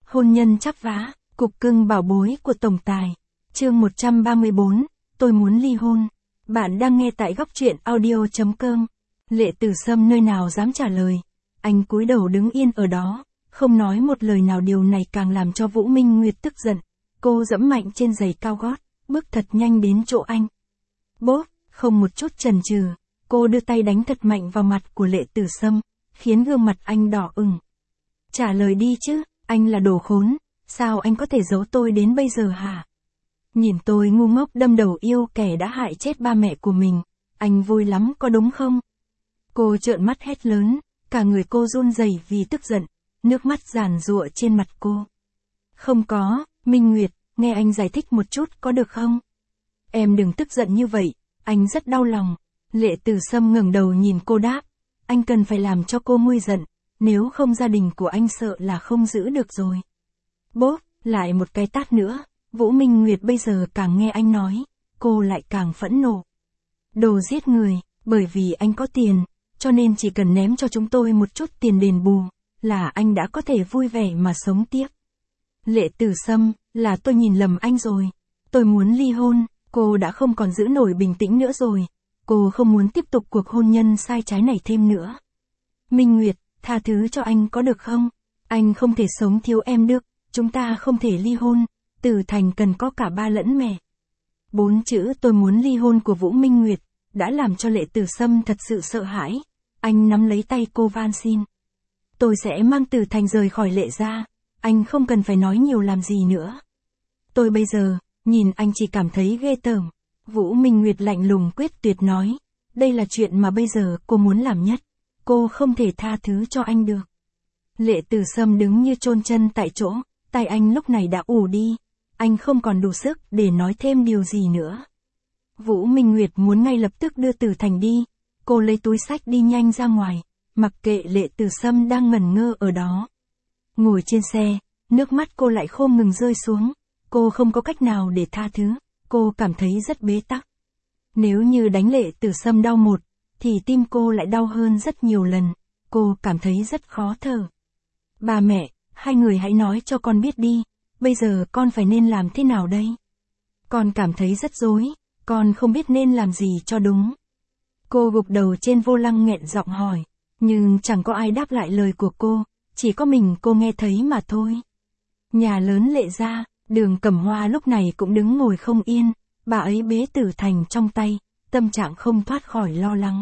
Hôn nhân chắp vá, cục cưng bảo bối của tổng tài. Chương 134, tôi muốn ly hôn. Bạn đang nghe tại góc truyện audio.com. Lệ Tử Sâm nơi nào dám trả lời. Anh cúi đầu đứng yên ở đó, không nói một lời nào, điều này càng làm cho Vũ Minh Nguyệt tức giận. Cô giẫm mạnh trên giày cao gót, bước thật nhanh đến chỗ anh. Bốp, không một chút chần chừ, cô đưa tay đánh thật mạnh vào mặt của Lệ Tử Sâm, khiến gương mặt anh đỏ ửng. Trả lời đi chứ, anh là đồ khốn, sao anh có thể giấu tôi đến bây giờ hả? Nhìn tôi ngu ngốc đâm đầu yêu kẻ đã hại chết ba mẹ của mình, anh vui lắm có đúng không? Cô trợn mắt hét lớn, cả người cô run rẩy vì tức giận, nước mắt giàn giụa trên mặt cô. Không có, Minh Nguyệt, nghe anh giải thích một chút có được không? Em đừng tức giận như vậy, anh rất đau lòng. Lệ Tử Sâm ngẩng đầu nhìn cô đáp, anh cần phải làm cho cô nguôi giận, nếu không gia đình của anh sợ là không giữ được rồi. Bốp, lại một cái tát nữa. Vũ Minh Nguyệt bây giờ càng nghe anh nói, cô lại càng phẫn nộ. Đồ giết người, bởi vì anh có tiền, cho nên chỉ cần ném cho chúng tôi một chút tiền đền bù, là anh đã có thể vui vẻ mà sống tiếp. Lệ Tử Sâm, là tôi nhìn lầm anh rồi. Tôi muốn ly hôn, cô đã không còn giữ nổi bình tĩnh nữa rồi. Cô không muốn tiếp tục cuộc hôn nhân sai trái này thêm nữa. Minh Nguyệt, tha thứ cho anh có được không? Anh không thể sống thiếu em được, chúng ta không thể ly hôn. Tử Thành cần có cả ba lẫn mẹ. 4 chữ tôi muốn ly hôn của Vũ Minh Nguyệt đã làm cho Lệ Tử Sâm thật sự sợ hãi. Anh nắm lấy tay cô van xin. Tôi sẽ mang Tử Thành rời khỏi Lệ gia, anh không cần phải nói nhiều làm gì nữa. Tôi bây giờ, nhìn anh chỉ cảm thấy ghê tởm. Vũ Minh Nguyệt lạnh lùng quyết tuyệt nói, đây là chuyện mà bây giờ cô muốn làm nhất. Cô không thể tha thứ cho anh được. Lệ Tử Sâm đứng như chôn chân tại chỗ, tay anh lúc này đã ù đi. Anh không còn đủ sức để nói thêm điều gì nữa. Vũ Minh Nguyệt muốn ngay lập tức đưa Tử Thành đi. Cô lấy túi xách đi nhanh ra ngoài, mặc kệ Lệ Tử Sâm đang ngẩn ngơ ở đó. Ngồi trên xe, nước mắt cô lại không ngừng rơi xuống. Cô không có cách nào để tha thứ, cô cảm thấy rất bế tắc. Nếu như đánh Lệ Tử Sâm đau một, thì tim cô lại đau hơn rất nhiều lần. Cô cảm thấy rất khó thở. Ba mẹ, hai người hãy nói cho con biết đi. Bây giờ con phải nên làm thế nào đây? Con cảm thấy rất rối, con không biết nên làm gì cho đúng. Cô gục đầu trên vô lăng nghẹn giọng hỏi, nhưng chẳng có ai đáp lại lời của cô, chỉ có mình cô nghe thấy mà thôi. Nhà lớn Lệ gia, Đường Cẩm Hoa lúc này cũng đứng ngồi không yên, bà ấy bế Tử Thành trong tay, tâm trạng không thoát khỏi lo lắng.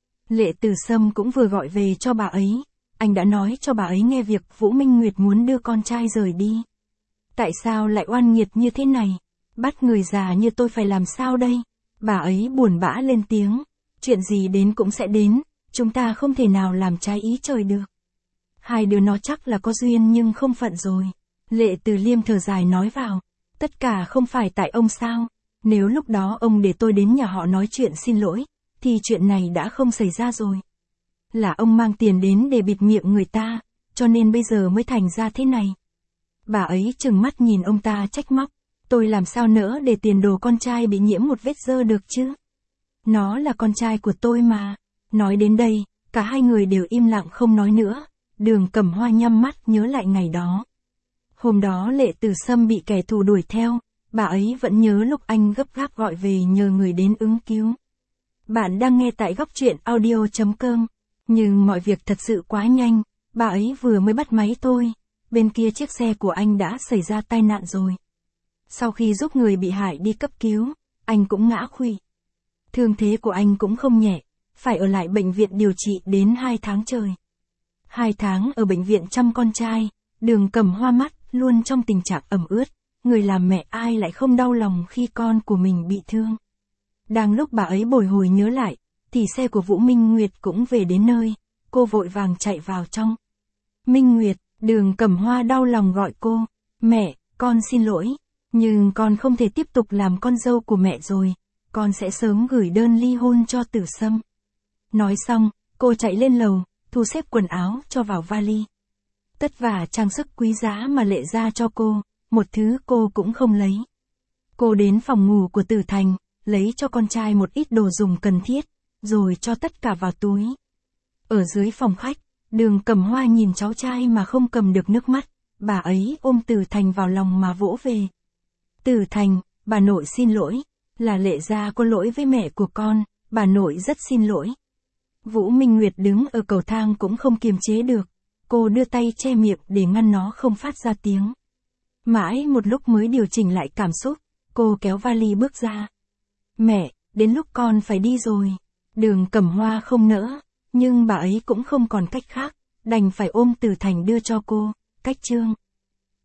Lệ Tử Sâm cũng vừa gọi về cho bà ấy, anh đã nói cho bà ấy nghe việc Vũ Minh Nguyệt muốn đưa con trai rời đi. Tại sao lại oan nghiệt như thế này? Bắt người già như tôi phải làm sao đây? Bà ấy buồn bã lên tiếng. Chuyện gì đến cũng sẽ đến, chúng ta không thể nào làm trái ý trời được. Hai đứa nó chắc là có duyên nhưng không phận rồi. Lệ Từ Liêm thở dài nói vào. Tất cả không phải tại ông sao? Nếu lúc đó ông để tôi đến nhà họ nói chuyện xin lỗi, thì chuyện này đã không xảy ra rồi. Là ông mang tiền đến để bịt miệng người ta, cho nên bây giờ mới thành ra thế này. Bà ấy trừng mắt nhìn ông ta trách móc, tôi làm sao nỡ để tiền đồ con trai bị nhiễm một vết dơ được chứ? Nó là con trai của tôi mà. Nói đến đây, cả hai người đều im lặng không nói nữa. Đường Cẩm Hoa nhắm mắt nhớ lại ngày đó. Hôm đó Lệ Tử Sâm bị kẻ thù đuổi theo, bà ấy vẫn nhớ lúc anh gấp gáp gọi về nhờ người đến ứng cứu. Bạn đang nghe tại góc truyện audio.com, nhưng mọi việc thật sự quá nhanh, bà ấy vừa mới bắt máy thôi. Bên kia chiếc xe của anh đã xảy ra tai nạn rồi. Sau khi giúp người bị hại đi cấp cứu, anh cũng ngã khuỵu. Thương thế của anh cũng không nhẹ, phải ở lại bệnh viện điều trị đến 2 tháng trời. 2 tháng ở bệnh viện chăm con trai, Đường Cẩm Hoa mắt luôn trong tình trạng ẩm ướt, người làm mẹ ai lại không đau lòng khi con của mình bị thương. Đang lúc bà ấy bồi hồi nhớ lại, thì xe của Vũ Minh Nguyệt cũng về đến nơi, cô vội vàng chạy vào trong. Minh Nguyệt, Đường Cẩm Hoa đau lòng gọi cô, mẹ, con xin lỗi, nhưng con không thể tiếp tục làm con dâu của mẹ rồi, con sẽ sớm gửi đơn ly hôn cho Tử Sâm. Nói xong, cô chạy lên lầu, thu xếp quần áo cho vào vali. Tất vả trang sức quý giá mà Lệ gia cho cô, một thứ cô cũng không lấy. Cô đến phòng ngủ của Tử Thành, lấy cho con trai một ít đồ dùng cần thiết, rồi cho tất cả vào túi. Ở dưới phòng khách, Đường Cẩm Hoa nhìn cháu trai mà không cầm được nước mắt, bà ấy ôm Từ Thành vào lòng mà vỗ về. Từ Thành, bà nội xin lỗi, là Lệ gia có lỗi với mẹ của con, bà nội rất xin lỗi. Vũ Minh Nguyệt đứng ở cầu thang cũng không kiềm chế được, cô đưa tay che miệng để ngăn nó không phát ra tiếng. Mãi một lúc mới điều chỉnh lại cảm xúc, cô kéo vali bước ra. Mẹ, đến lúc con phải đi rồi. Đường Cẩm Hoa không nỡ, nhưng bà ấy cũng không còn cách khác, đành phải ôm Từ Thành đưa cho cô. Cách chương